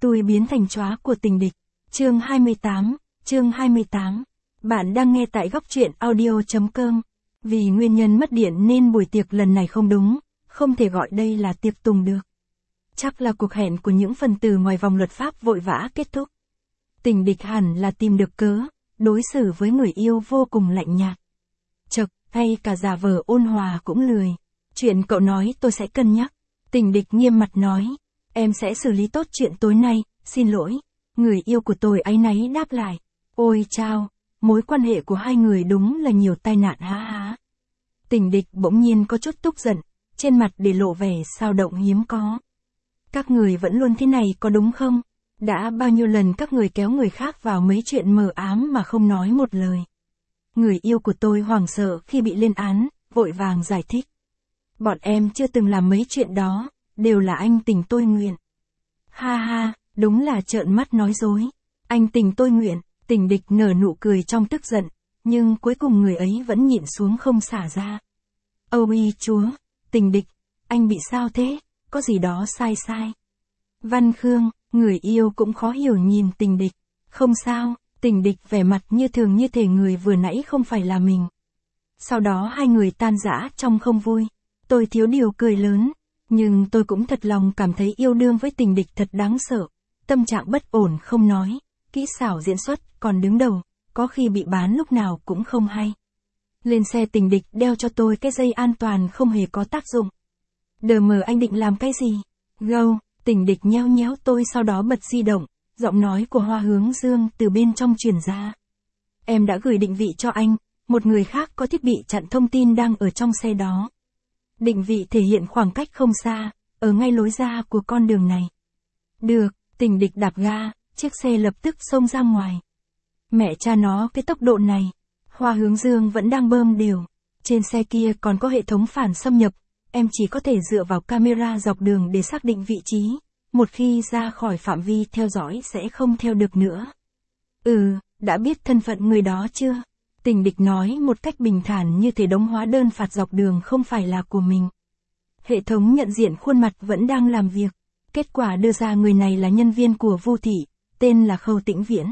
Tôi biến thành chóa của tình địch. Chương 28. Bạn đang nghe tại góc truyện audio.com. Vì nguyên nhân mất điện nên buổi tiệc lần này không đúng, không thể gọi đây là tiệc tùng được. Chắc là cuộc hẹn của những phần tử ngoài vòng luật pháp vội vã kết thúc. Tình địch hẳn là tìm được cớ, đối xử với người yêu vô cùng lạnh nhạt. Chật, hay cả giả vờ ôn hòa cũng lười. Chuyện cậu nói tôi sẽ cân nhắc. Tình địch nghiêm mặt nói. Em sẽ xử lý tốt chuyện tối nay, xin lỗi. Người yêu của tôi áy náy đáp lại. Ôi chao, mối quan hệ của hai người đúng là nhiều tai nạn há há. Tình địch bỗng nhiên có chút tức giận, trên mặt để lộ vẻ sao động hiếm có. Các người vẫn luôn thế này có đúng không? Đã bao nhiêu lần các người kéo người khác vào mấy chuyện mờ ám mà không nói một lời. Người yêu của tôi hoảng sợ khi bị lên án, vội vàng giải thích. Bọn em chưa từng làm mấy chuyện đó, đều là anh tình tôi nguyện. Ha ha, đúng là trợn mắt nói dối. Anh tình tôi nguyện, tình địch nở nụ cười trong tức giận, nhưng cuối cùng người ấy vẫn nhịn xuống không xả ra. Ôi chúa, tình địch, anh bị sao thế, có gì đó sai sai. Văn Khương, người yêu cũng khó hiểu nhìn tình địch. Không sao, tình địch vẻ mặt như thường như thể người vừa nãy không phải là mình. Sau đó hai người tan rã trong không vui. Tôi thiếu điều cười lớn, nhưng tôi cũng thật lòng cảm thấy yêu đương với tình địch thật đáng sợ. Tâm trạng bất ổn không nói, kỹ xảo diễn xuất còn đứng đầu, có khi bị bán lúc nào cũng không hay. Lên xe tình địch đeo cho tôi cái dây an toàn không hề có tác dụng. Đờ mờ anh định làm cái gì? Gâu, tình địch nheo nhéo tôi sau đó bật di động, giọng nói của Hoa Hướng Dương từ bên trong truyền ra. Em đã gửi định vị cho anh, một người khác có thiết bị chặn thông tin đang ở trong xe đó. Định vị thể hiện khoảng cách không xa, ở ngay lối ra của con đường này. Được, tình địch đạp ga, chiếc xe lập tức xông ra ngoài. Mẹ cha nó cái tốc độ này. Hoa Hướng Dương vẫn đang bơm đều. Trên xe kia còn có hệ thống phản xâm nhập, em chỉ có thể dựa vào camera dọc đường để xác định vị trí. Một khi ra khỏi phạm vi theo dõi sẽ không theo được nữa. Đã biết thân phận người đó chưa? Tình địch nói một cách bình thản như thể đống hóa đơn phạt dọc đường không phải là của mình. Hệ thống nhận diện khuôn mặt vẫn đang làm việc. Kết quả đưa ra người này là nhân viên của Vu Thị, tên là Khâu Tĩnh Viễn.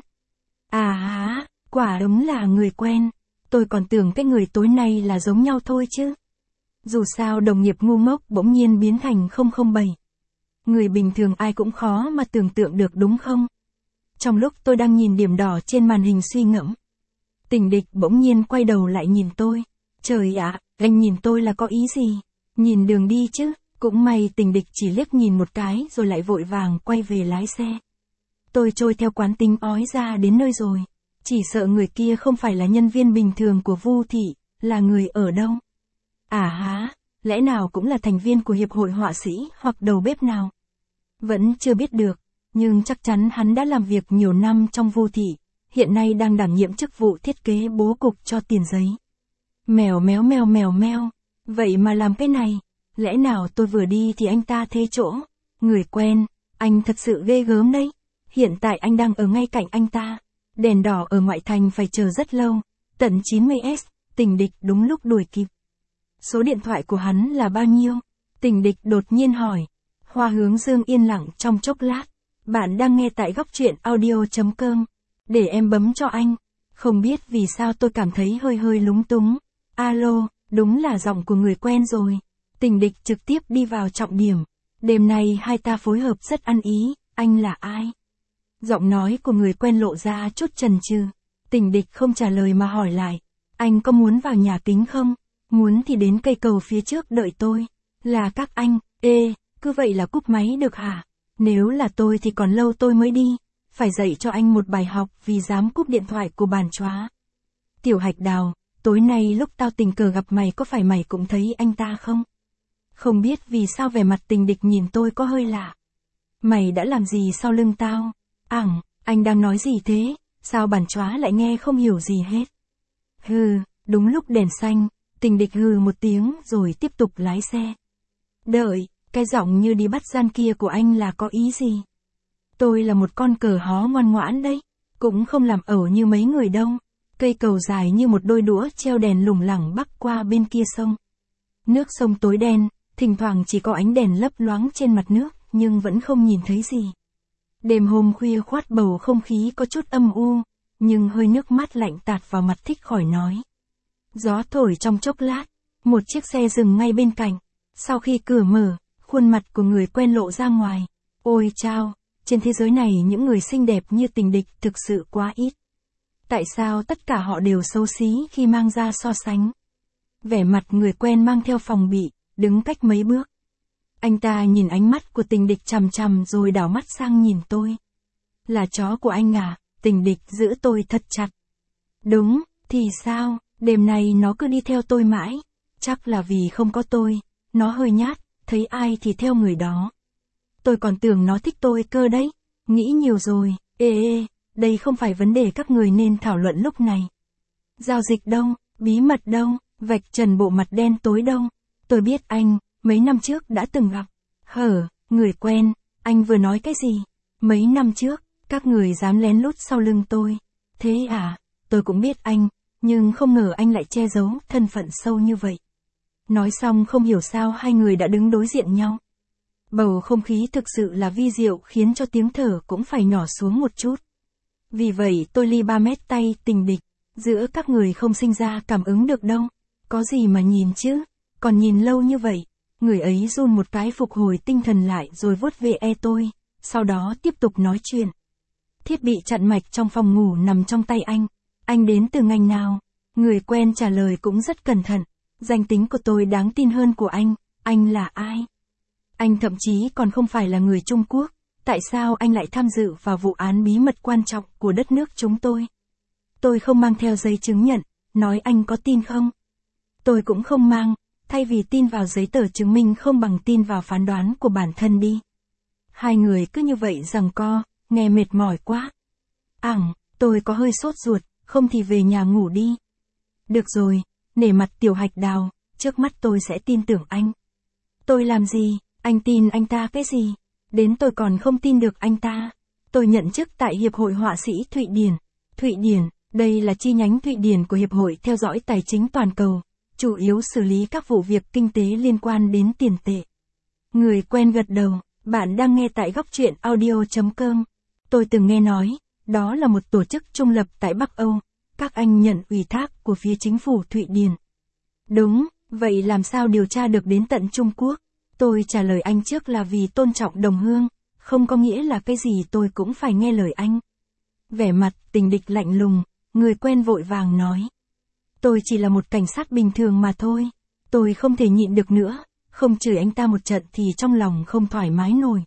À há, quả đúng là người quen. Tôi còn tưởng cái người tối nay là giống nhau thôi chứ. Dù sao đồng nghiệp ngu ngốc bỗng nhiên biến thành 007. Người bình thường ai cũng khó mà tưởng tượng được đúng không? Trong lúc tôi đang nhìn điểm đỏ trên màn hình suy ngẫm, tình địch bỗng nhiên quay đầu lại nhìn tôi. Trời ạ, anh nhìn tôi là có ý gì? Nhìn đường đi chứ. Cũng may tình địch chỉ liếc nhìn một cái rồi lại vội vàng quay về lái xe. Tôi trôi theo quán tính ói ra đến nơi rồi. Chỉ sợ người kia không phải là nhân viên bình thường của Vu Thị, là người ở đâu? À há, lẽ nào cũng là thành viên của hiệp hội họa sĩ hoặc đầu bếp nào? Vẫn chưa biết được, nhưng chắc chắn hắn đã làm việc nhiều năm trong Vu Thị, hiện nay đang đảm nhiệm chức vụ thiết kế bố cục cho Tiền Giấy. Mèo mèo, vậy mà làm cái này, lẽ nào tôi vừa đi thì anh ta thế chỗ? Người quen, anh thật sự ghê gớm đấy. Hiện tại anh đang ở ngay cạnh anh ta. Đèn đỏ ở ngoại thành phải chờ rất lâu, tận 90S, tình địch đúng lúc đuổi kịp. Số điện thoại của hắn là bao nhiêu? Tình địch đột nhiên hỏi. Hoa Hướng Dương yên lặng trong chốc lát. Bạn đang nghe tại góc truyện audio.com. Để em bấm cho anh. Không biết vì sao tôi cảm thấy hơi lúng túng. Alo, đúng là giọng của người quen rồi. Tình địch trực tiếp đi vào trọng điểm. Đêm nay hai ta phối hợp rất ăn ý. Anh là ai? Giọng nói của người quen lộ ra chút chần chừ. Tình địch không trả lời mà hỏi lại. Anh có muốn vào nhà kính không? Muốn thì đến cây cầu phía trước đợi tôi. Là các anh, cứ vậy là cúp máy được hả? Nếu là tôi thì còn lâu tôi mới đi. Phải dạy cho anh một bài học vì dám cúp điện thoại của bản chóa. Tiểu Hạch Đào, tối nay lúc tao tình cờ gặp mày có phải mày cũng thấy anh ta không? Không biết vì sao vẻ mặt tình địch nhìn tôi có hơi lạ. Mày đã làm gì sau lưng tao? Anh đang nói gì thế? Sao bản chóa lại nghe không hiểu gì hết? Đúng lúc đèn xanh, tình địch một tiếng rồi tiếp tục lái xe. Đợi, cái giọng như đi bắt gian kia của anh là có ý gì? Tôi là một con cờ hó ngoan ngoãn đấy, cũng không làm ẩu như mấy người đâu. Cây cầu dài như một đôi đũa treo đèn lủng lẳng bắc qua bên kia sông. Nước sông tối đen, thỉnh thoảng chỉ có ánh đèn lấp loáng trên mặt nước, nhưng vẫn không nhìn thấy gì. Đêm hôm khuya khoát bầu không khí có chút âm u, nhưng hơi nước mát lạnh tạt vào mặt thích khỏi nói. Gió thổi trong chốc lát, một chiếc xe dừng ngay bên cạnh. Sau khi cửa mở, khuôn mặt của người quen lộ ra ngoài. Ôi chao, trên thế giới này những người xinh đẹp như Tình Địch thực sự quá ít. Tại sao tất cả họ đều xấu xí khi mang ra so sánh? Vẻ mặt người quen mang theo phòng bị, đứng cách mấy bước. Anh ta nhìn ánh mắt của Tình Địch chằm chằm rồi đảo mắt sang nhìn tôi. Là chó của anh à? Tình Địch giữ tôi thật chặt. Đúng, thì sao, đêm nay nó cứ đi theo tôi mãi. Chắc là vì không có tôi, nó hơi nhát, thấy ai thì theo người đó. Tôi còn tưởng nó thích tôi cơ đấy. Nghĩ nhiều rồi, đây không phải vấn đề các người nên thảo luận lúc này. Giao dịch đâu, bí mật đâu, vạch trần bộ mặt đen tối đâu. Tôi biết anh, mấy năm trước đã từng gặp. Người quen, anh vừa nói cái gì? Mấy năm trước, các người dám lén lút sau lưng tôi. Thế à, tôi cũng biết anh, nhưng không ngờ anh lại che giấu thân phận sâu như vậy. Nói xong không hiểu sao hai người đã đứng đối diện nhau. Bầu không khí thực sự là vi diệu khiến cho tiếng thở cũng phải nhỏ xuống một chút. Vì vậy tôi ly 3 mét tay Tình Địch, giữa các người không sinh ra cảm ứng được đâu. Có gì mà nhìn chứ, còn nhìn lâu như vậy. Người ấy run một cái phục hồi tinh thần lại rồi vuốt về tôi, sau đó tiếp tục nói chuyện. Thiết bị chặn mạch trong phòng ngủ nằm trong tay anh. Anh đến từ ngành nào? Người quen trả lời cũng rất cẩn thận. Danh tính của tôi đáng tin hơn của anh là ai? Anh thậm chí còn không phải là người Trung Quốc. Tại sao anh lại tham dự vào vụ án bí mật quan trọng của đất nước chúng tôi? Tôi không mang theo giấy chứng nhận, nói anh có tin không? Tôi cũng không mang, thay vì tin vào giấy tờ chứng minh không bằng tin vào phán đoán của bản thân đi. Hai người cứ như vậy giằng co, nghe mệt mỏi quá. Tôi có hơi sốt ruột, không thì về nhà ngủ đi. Được rồi, nể mặt Tiểu Hạch Đào, trước mắt tôi sẽ tin tưởng anh. Tôi làm gì, anh tin anh ta cái gì? Đến tôi còn không tin được anh ta. Tôi nhận chức tại Hiệp hội Họa sĩ Thụy Điển. Thụy Điển, đây là chi nhánh Thụy Điển của Hiệp hội theo dõi tài chính toàn cầu, chủ yếu xử lý các vụ việc kinh tế liên quan đến tiền tệ. Người quen gật đầu, bạn đang nghe tại góc truyện audio.com. Tôi từng nghe nói, đó là một tổ chức trung lập tại Bắc Âu, các anh nhận ủy thác của phía chính phủ Thụy Điển. Đúng, vậy làm sao điều tra được đến tận Trung Quốc? Tôi trả lời anh trước là vì tôn trọng đồng hương, không có nghĩa là cái gì tôi cũng phải nghe lời anh. Vẻ mặt Tình Địch lạnh lùng, người quen vội vàng nói. Tôi chỉ là một cảnh sát bình thường mà thôi. Tôi không thể nhịn được nữa, không chửi anh ta một trận thì trong lòng không thoải mái nổi.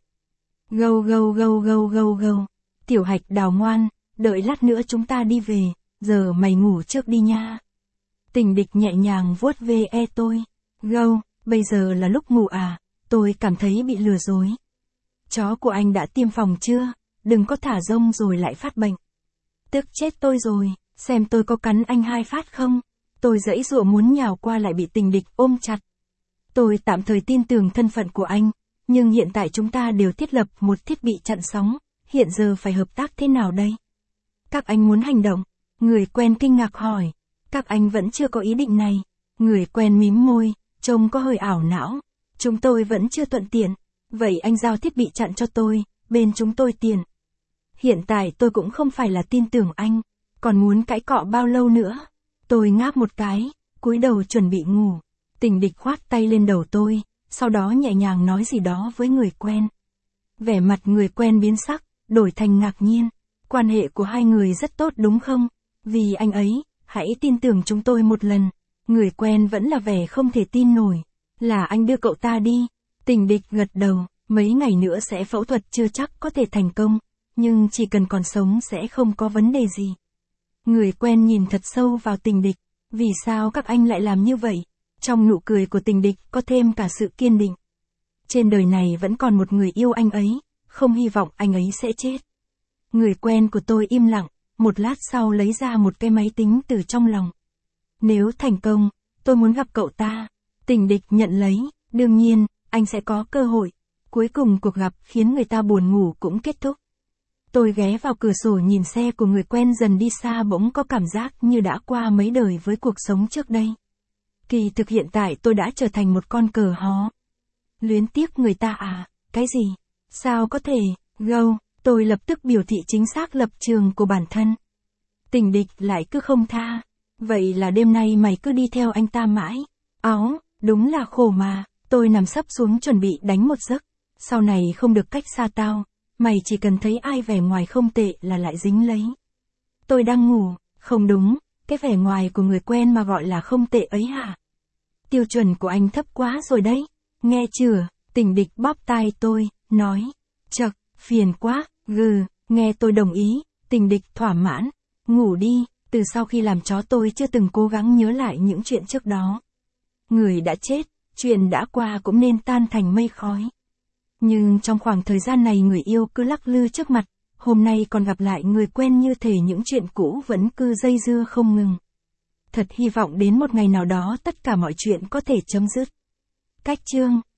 Gâu. Tiểu Hạch Đào ngoan, đợi lát nữa chúng ta đi về, giờ mày ngủ trước đi nha. Tình Địch nhẹ nhàng vuốt ve tôi. Bây giờ là lúc ngủ à? Tôi cảm thấy bị lừa dối. Chó của anh đã tiêm phòng chưa? Đừng có thả rông rồi lại phát bệnh. Tức chết tôi rồi, xem tôi có cắn anh 2 phát không? Tôi giãy giụa muốn nhào qua lại bị Tình Địch ôm chặt. Tôi tạm thời tin tưởng thân phận của anh, nhưng hiện tại chúng ta đều thiết lập một thiết bị chặn sóng, hiện giờ phải hợp tác thế nào đây? Các anh muốn hành động? Người quen kinh ngạc hỏi. Các anh vẫn chưa có ý định này. Người quen mím môi, trông có hơi ảo não. Chúng tôi vẫn chưa thuận tiện. Vậy anh giao thiết bị chặn cho tôi, bên chúng tôi tiền. Hiện tại tôi cũng không phải là tin tưởng anh, còn muốn cãi cọ bao lâu nữa. Tôi ngáp một cái, cúi đầu chuẩn bị ngủ. Tình Địch khoát tay lên đầu tôi, sau đó nhẹ nhàng nói gì đó với người quen. Vẻ mặt người quen biến sắc, đổi thành ngạc nhiên. Quan hệ của hai người rất tốt đúng không? Vì anh ấy, hãy tin tưởng chúng tôi một lần. Người quen vẫn là vẻ không thể tin nổi. Là anh đưa cậu ta đi. Tình Địch gật đầu, mấy ngày nữa sẽ phẫu thuật chưa chắc có thể thành công, nhưng chỉ cần còn sống sẽ không có vấn đề gì. Người quen nhìn thật sâu vào Tình Địch. Vì sao các anh lại làm như vậy? Trong nụ cười của Tình Địch có thêm cả sự kiên định. Trên đời này vẫn còn một người yêu anh ấy, không hy vọng anh ấy sẽ chết. Người quen của tôi im lặng, một lát sau lấy ra một cái máy tính từ trong lòng. Nếu thành công, tôi muốn gặp cậu ta. Tình Địch nhận lấy, đương nhiên, anh sẽ có cơ hội. Cuối cùng cuộc gặp khiến người ta buồn ngủ cũng kết thúc. Tôi ghé vào cửa sổ nhìn xe của người quen dần đi xa, bỗng có cảm giác như đã qua mấy đời với cuộc sống trước đây. Kỳ thực hiện tại tôi đã trở thành một con cờ hó. Luyến tiếc người ta à? Cái gì? Sao có thể? Tôi lập tức biểu thị chính xác lập trường của bản thân. Tình địch lại cứ không tha. Vậy là đêm nay mày cứ đi theo anh ta mãi. Áo, đúng là khổ mà. Tôi nằm sấp xuống chuẩn bị đánh một giấc. Sau này không được cách xa tao. Mày chỉ cần thấy ai vẻ ngoài không tệ là lại dính lấy. Tôi đang ngủ. Không đúng, cái vẻ ngoài của người quen mà gọi là không tệ ấy hả? Tiêu chuẩn của anh thấp quá rồi đấy. Nghe chưa? Tình địch bóp tai tôi, nói. Chậc, phiền quá, nghe tôi đồng ý. Tình địch thỏa mãn. Ngủ đi, từ sau khi làm chó tôi chưa từng cố gắng nhớ lại những chuyện trước đó. Người đã chết, chuyện đã qua cũng nên tan thành mây khói. Nhưng trong khoảng thời gian này người yêu cứ lắc lư trước mặt, hôm nay còn gặp lại người quen như thể những chuyện cũ vẫn cứ dây dưa không ngừng. Thật hy vọng đến một ngày nào đó tất cả mọi chuyện có thể chấm dứt. Cách chương